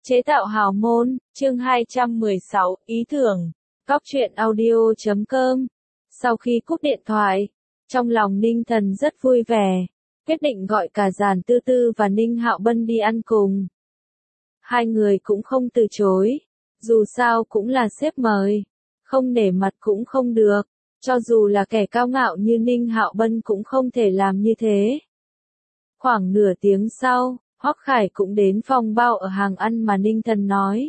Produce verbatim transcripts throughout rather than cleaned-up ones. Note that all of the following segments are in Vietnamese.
Chế tạo hào môn, chương hai trăm mười sáu, ý tưởng. Cóc truyện audio chấm com. Sau khi cúp điện thoại, trong lòng Ninh Thần rất vui vẻ, quyết định gọi cả Giản Tư Tư và Ninh Hạo Bân đi ăn cùng. Hai người cũng không từ chối, dù sao cũng là sếp mời, không nể mặt cũng không được, cho dù là kẻ cao ngạo như Ninh Hạo Bân cũng không thể làm như thế. Khoảng nửa tiếng sau, Hoắc Khải cũng đến phòng bao ở hàng ăn mà Ninh Thần nói.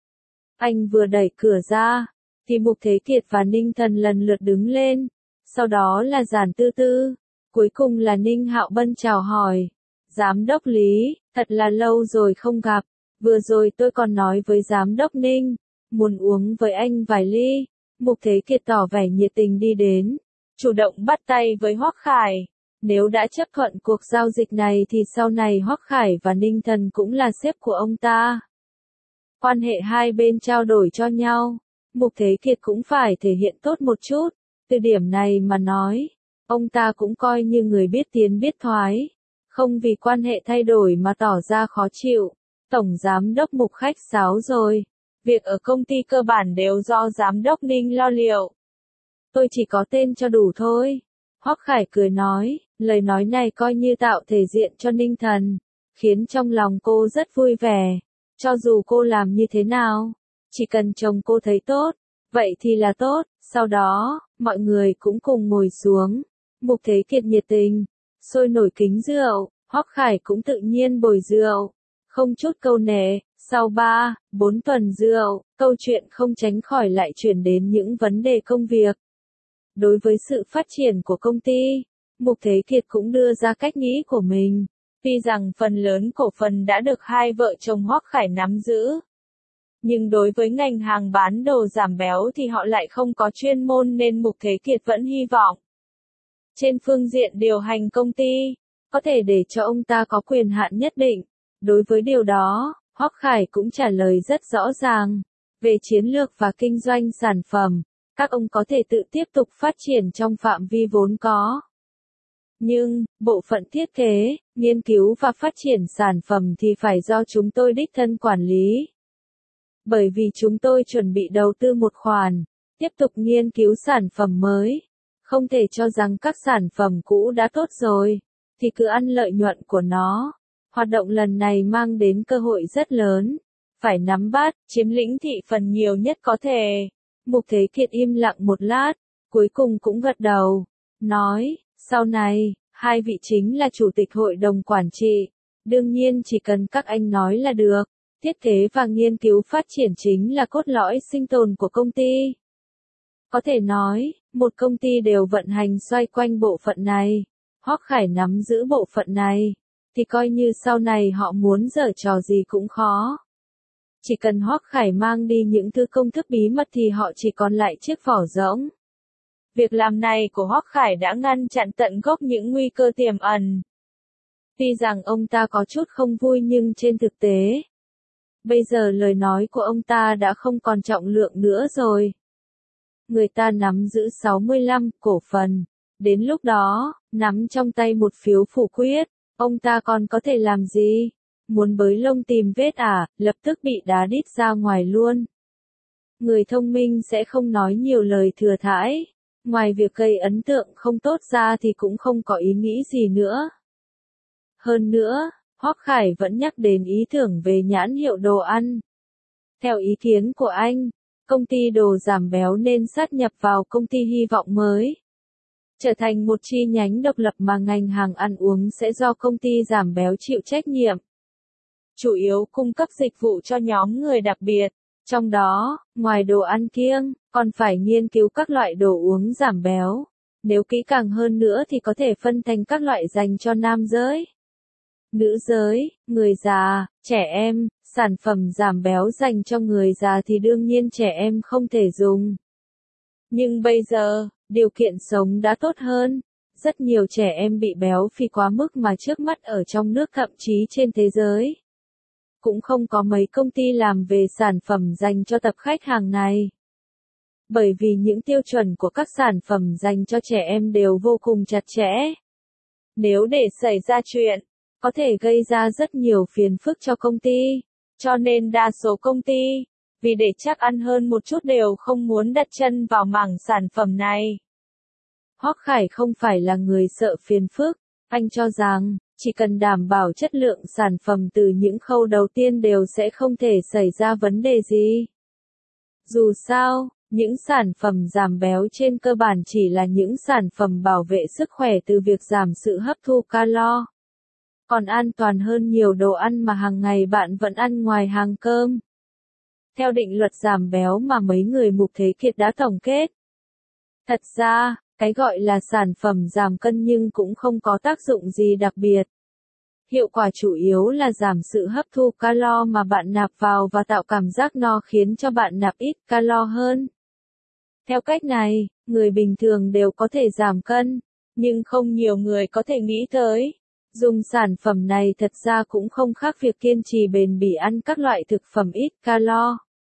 Anh vừa đẩy cửa ra, thì Mục Thế Kiệt và Ninh Thần lần lượt đứng lên, sau đó là Giản Tư Tư, cuối cùng là Ninh Hạo Bân chào hỏi. Giám đốc Lý, thật là lâu rồi không gặp, vừa rồi tôi còn nói với giám đốc Ninh, muốn uống với anh vài ly. Mục Thế Kiệt tỏ vẻ nhiệt tình đi đến, chủ động bắt tay với Hoắc Khải. Nếu đã chấp thuận cuộc giao dịch này thì sau này Hoắc Khải và Ninh Thần cũng là sếp của ông ta. Quan hệ hai bên trao đổi cho nhau, Mục Thế Kiệt cũng phải thể hiện tốt một chút, từ điểm này mà nói, ông ta cũng coi như người biết tiến biết thoái, không vì quan hệ thay đổi mà tỏ ra khó chịu. Tổng giám đốc Mục khách sáo rồi, việc ở công ty cơ bản đều do giám đốc Ninh lo liệu. Tôi chỉ có tên cho đủ thôi. Hoắc Khải cười nói, lời nói này coi như tạo thể diện cho Ninh Thần, khiến trong lòng cô rất vui vẻ. Cho dù cô làm như thế nào, chỉ cần chồng cô thấy tốt, vậy thì là tốt. Sau đó, mọi người cũng cùng ngồi xuống. Mục Thế Kiệt nhiệt tình, sôi nổi kính rượu, Hoắc Khải cũng tự nhiên bồi rượu, không chút câu nệ. Sau ba, bốn tuần rượu, câu chuyện không tránh khỏi lại chuyển đến những vấn đề công việc. Đối với sự phát triển của công ty, Mục Thế Kiệt cũng đưa ra cách nghĩ của mình. Tuy rằng phần lớn cổ phần đã được hai vợ chồng Hoắc Khải nắm giữ, nhưng đối với ngành hàng bán đồ giảm béo thì họ lại không có chuyên môn nên Mục Thế Kiệt vẫn hy vọng. Trên phương diện điều hành công ty, có thể để cho ông ta có quyền hạn nhất định. Đối với điều đó, Hoắc Khải cũng trả lời rất rõ ràng. Về chiến lược và kinh doanh sản phẩm, các ông có thể tự tiếp tục phát triển trong phạm vi vốn có. Nhưng, bộ phận thiết kế, nghiên cứu và phát triển sản phẩm thì phải do chúng tôi đích thân quản lý. Bởi vì chúng tôi chuẩn bị đầu tư một khoản, tiếp tục nghiên cứu sản phẩm mới. Không thể cho rằng các sản phẩm cũ đã tốt rồi, thì cứ ăn lợi nhuận của nó. Hoạt động lần này mang đến cơ hội rất lớn. Phải nắm bắt, chiếm lĩnh thị phần nhiều nhất có thể. Mục Thế Kiệt im lặng một lát, cuối cùng cũng gật đầu, nói, sau này, hai vị chính là chủ tịch hội đồng quản trị, đương nhiên chỉ cần các anh nói là được, thiết kế và nghiên cứu phát triển chính là cốt lõi sinh tồn của công ty. Có thể nói, một công ty đều vận hành xoay quanh bộ phận này, Hoắc Khải nắm giữ bộ phận này, thì coi như sau này họ muốn giở trò gì cũng khó. Chỉ cần Hoắc Khải mang đi những thứ công thức bí mật thì họ chỉ còn lại chiếc vỏ rỗng. Việc làm này của Hoắc Khải đã ngăn chặn tận gốc những nguy cơ tiềm ẩn. Tuy rằng ông ta có chút không vui nhưng trên thực tế, bây giờ lời nói của ông ta đã không còn trọng lượng nữa rồi. Người ta nắm giữ sáu mươi lăm cổ phần, đến lúc đó, nắm trong tay một phiếu phủ quyết, ông ta còn có thể làm gì? Muốn bới lông tìm vết à, lập tức bị đá đít ra ngoài luôn. Người thông minh sẽ không nói nhiều lời thừa thãi, ngoài việc gây ấn tượng không tốt ra thì cũng không có ý nghĩ gì nữa. Hơn nữa, Hoắc Khải vẫn nhắc đến ý tưởng về nhãn hiệu đồ ăn. Theo ý kiến của anh, công ty đồ giảm béo nên sát nhập vào công ty hy vọng mới. Trở thành một chi nhánh độc lập mà ngành hàng ăn uống sẽ do công ty giảm béo chịu trách nhiệm. Chủ yếu cung cấp dịch vụ cho nhóm người đặc biệt, trong đó, ngoài đồ ăn kiêng, còn phải nghiên cứu các loại đồ uống giảm béo. Nếu kỹ càng hơn nữa thì có thể phân thành các loại dành cho nam giới, nữ giới, người già, trẻ em. Sản phẩm giảm béo dành cho người già thì đương nhiên trẻ em không thể dùng. Nhưng bây giờ, điều kiện sống đã tốt hơn. Rất nhiều trẻ em bị béo phì quá mức mà trước mắt ở trong nước thậm chí trên thế giới. Cũng không có mấy công ty làm về sản phẩm dành cho tập khách hàng này. Bởi vì những tiêu chuẩn của các sản phẩm dành cho trẻ em đều vô cùng chặt chẽ. Nếu để xảy ra chuyện, có thể gây ra rất nhiều phiền phức cho công ty. Cho nên đa số công ty, vì để chắc ăn hơn một chút đều không muốn đặt chân vào mảng sản phẩm này. Hoắc Khải không phải là người sợ phiền phức, anh cho rằng, chỉ cần đảm bảo chất lượng sản phẩm từ những khâu đầu tiên đều sẽ không thể xảy ra vấn đề gì. Dù sao, những sản phẩm giảm béo trên cơ bản chỉ là những sản phẩm bảo vệ sức khỏe từ việc giảm sự hấp thu calo. Còn an toàn hơn nhiều đồ ăn mà hàng ngày bạn vẫn ăn ngoài hàng cơm. Theo định luật giảm béo mà mấy người Mục Thế Kiệt đã tổng kết. Thật ra, cái gọi là sản phẩm giảm cân nhưng cũng không có tác dụng gì đặc biệt. Hiệu quả chủ yếu là giảm sự hấp thu calo mà bạn nạp vào và tạo cảm giác no khiến cho bạn nạp ít calo hơn. Theo cách này, người bình thường đều có thể giảm cân, nhưng không nhiều người có thể nghĩ tới. Dùng sản phẩm này thật ra cũng không khác việc kiên trì bền bỉ ăn các loại thực phẩm ít calo.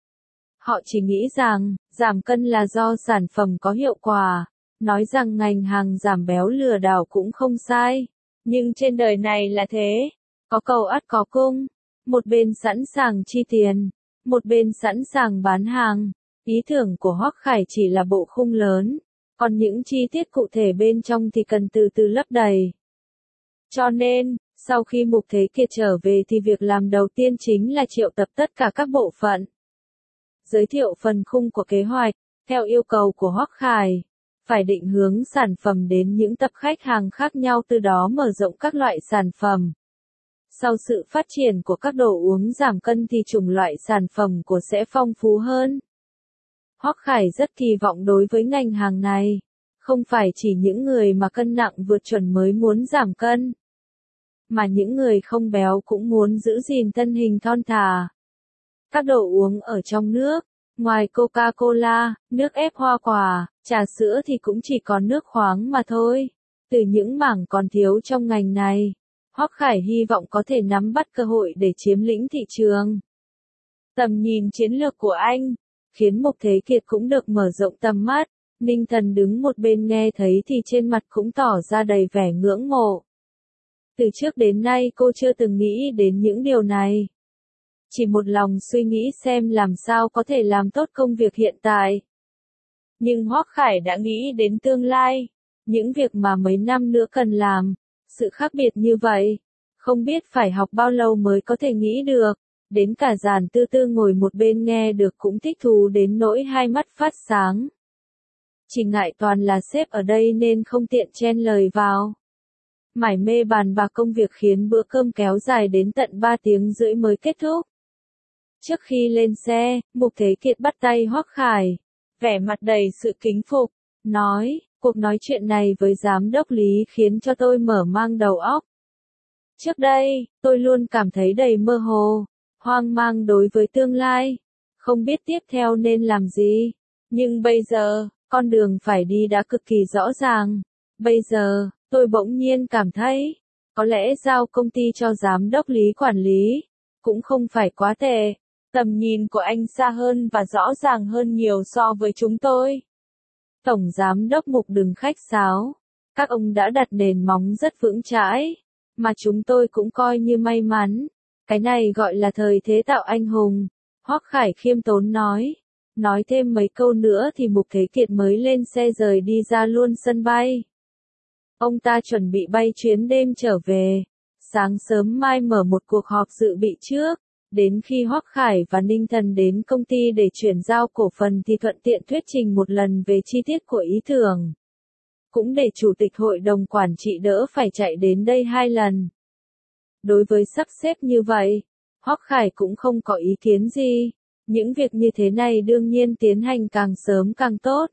Họ chỉ nghĩ rằng, giảm cân là do sản phẩm có hiệu quả, nói rằng ngành hàng giảm béo lừa đảo cũng không sai. Nhưng trên đời này là thế, có cầu ắt có cung, một bên sẵn sàng chi tiền, một bên sẵn sàng bán hàng. Ý tưởng của Hoắc Khải chỉ là bộ khung lớn, còn những chi tiết cụ thể bên trong thì cần từ từ lấp đầy. Cho nên, sau khi Mục Thế Kiệt trở về thì việc làm đầu tiên chính là triệu tập tất cả các bộ phận. Giới thiệu phần khung của kế hoạch, theo yêu cầu của Hoắc Khải, phải định hướng sản phẩm đến những tập khách hàng khác nhau từ đó mở rộng các loại sản phẩm. Sau sự phát triển của các đồ uống giảm cân thì chủng loại sản phẩm của sẽ phong phú hơn. Hoắc Khải rất kỳ vọng đối với ngành hàng này, không phải chỉ những người mà cân nặng vượt chuẩn mới muốn giảm cân, mà những người không béo cũng muốn giữ gìn thân hình thon thả. Các đồ uống ở trong nước, ngoài Coca-Cola, nước ép hoa quả, trà sữa thì cũng chỉ còn nước khoáng mà thôi. Từ những mảng còn thiếu trong ngành này, Hoắc Khải hy vọng có thể nắm bắt cơ hội để chiếm lĩnh thị trường. Tầm nhìn chiến lược của anh khiến Mục Thế Kiệt cũng được mở rộng tầm mắt. Ninh Thần đứng một bên nghe thấy thì trên mặt cũng tỏ ra đầy vẻ ngưỡng mộ. Từ trước đến nay cô chưa từng nghĩ đến những điều này. Chỉ một lòng suy nghĩ xem làm sao có thể làm tốt công việc hiện tại. Nhưng Hoắc Khải đã nghĩ đến tương lai, những việc mà mấy năm nữa cần làm. Sự khác biệt như vậy, không biết phải học bao lâu mới có thể nghĩ được. Đến cả Giản Tư Tư ngồi một bên nghe được cũng thích thú đến nỗi hai mắt phát sáng. Chỉ ngại toàn là sếp ở đây nên không tiện chen lời vào. Mải mê bàn bạc công việc khiến bữa cơm kéo dài đến tận ba tiếng rưỡi mới kết thúc. Trước khi lên xe, Mục Thế Kiệt bắt tay Hoắc Khải, vẻ mặt đầy sự kính phục, nói, cuộc nói chuyện này với giám đốc Lý khiến cho tôi mở mang đầu óc. Trước đây, tôi luôn cảm thấy đầy mơ hồ, hoang mang đối với tương lai, không biết tiếp theo nên làm gì. Nhưng bây giờ, con đường phải đi đã cực kỳ rõ ràng. Bây giờ, tôi bỗng nhiên cảm thấy, có lẽ giao công ty cho giám đốc Lý quản lý, cũng không phải quá tệ. Tầm nhìn của anh xa hơn và rõ ràng hơn nhiều so với chúng tôi. Tổng giám đốc Mục đừng khách sáo. Các ông đã đặt nền móng rất vững chãi, mà chúng tôi cũng coi như may mắn. Cái này gọi là thời thế tạo anh hùng. Hoắc Khải khiêm tốn nói. Nói thêm mấy câu nữa thì Mục Thế Kiệt mới lên xe rời đi ra luôn sân bay. Ông ta chuẩn bị bay chuyến đêm trở về. Sáng sớm mai mở một cuộc họp dự bị trước. Đến khi Hoắc Khải và Ninh Thần đến công ty để chuyển giao cổ phần thì thuận tiện thuyết trình một lần về chi tiết của ý tưởng. Cũng để chủ tịch hội đồng quản trị đỡ phải chạy đến đây hai lần. Đối với sắp xếp như vậy, Hoắc Khải cũng không có ý kiến gì. Những việc như thế này đương nhiên tiến hành càng sớm càng tốt.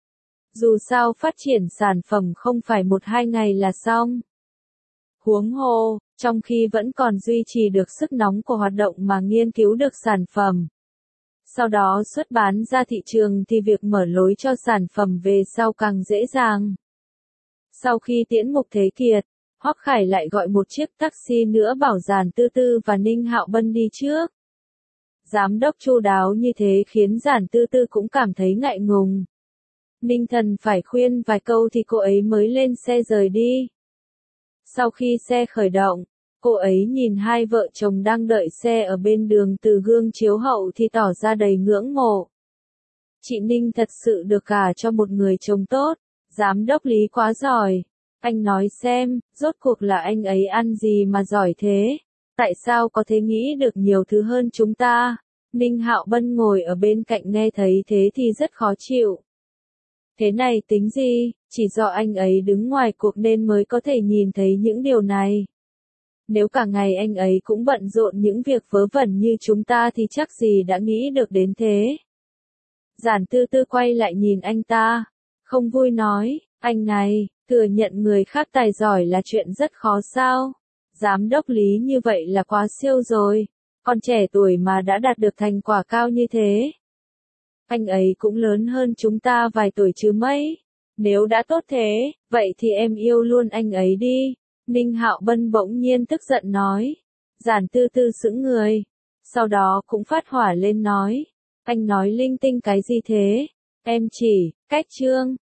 Dù sao phát triển sản phẩm không phải một hai ngày là xong. Huống hồ, trong khi vẫn còn duy trì được sức nóng của hoạt động mà nghiên cứu được sản phẩm. Sau đó xuất bán ra thị trường thì việc mở lối cho sản phẩm về sau càng dễ dàng. Sau khi tiễn Mục Thế Kiệt, Hoắc Khải lại gọi một chiếc taxi nữa bảo Giản Tư Tư và Ninh Hạo Bân đi trước. Giám đốc chu đáo như thế khiến Giản Tư Tư cũng cảm thấy ngại ngùng. Ninh Thần phải khuyên vài câu thì cô ấy mới lên xe rời đi. Sau khi xe khởi động, Cô ấy nhìn hai vợ chồng đang đợi xe ở bên đường từ gương chiếu hậu thì tỏ ra đầy ngưỡng mộ. Chị Ninh thật sự được gả cho một người chồng tốt, giám đốc Lý quá giỏi. Anh nói xem, rốt cuộc là anh ấy ăn gì mà giỏi thế? Tại sao có thể nghĩ được nhiều thứ hơn chúng ta? Ninh Hạo Bân ngồi ở bên cạnh nghe thấy thế thì rất khó chịu. Thế này tính gì, chỉ do anh ấy đứng ngoài cuộc nên mới có thể nhìn thấy những điều này. Nếu cả ngày anh ấy cũng bận rộn những việc vớ vẩn như chúng ta thì chắc gì đã nghĩ được đến thế. Giản Tư Tư quay lại nhìn anh ta, không vui nói, anh này, thừa nhận người khác tài giỏi là chuyện rất khó sao? Giám đốc Lý như vậy là quá siêu rồi, còn trẻ tuổi mà đã đạt được thành quả cao như thế. Anh ấy cũng lớn hơn chúng ta vài tuổi chứ mấy. Nếu đã tốt thế, vậy thì em yêu luôn anh ấy đi. Ninh Hạo Bân bỗng nhiên tức giận nói. Giản Tư Tư sững người. Sau đó cũng phát hỏa lên nói. Anh nói linh tinh cái gì thế? Em chỉ, cách chương.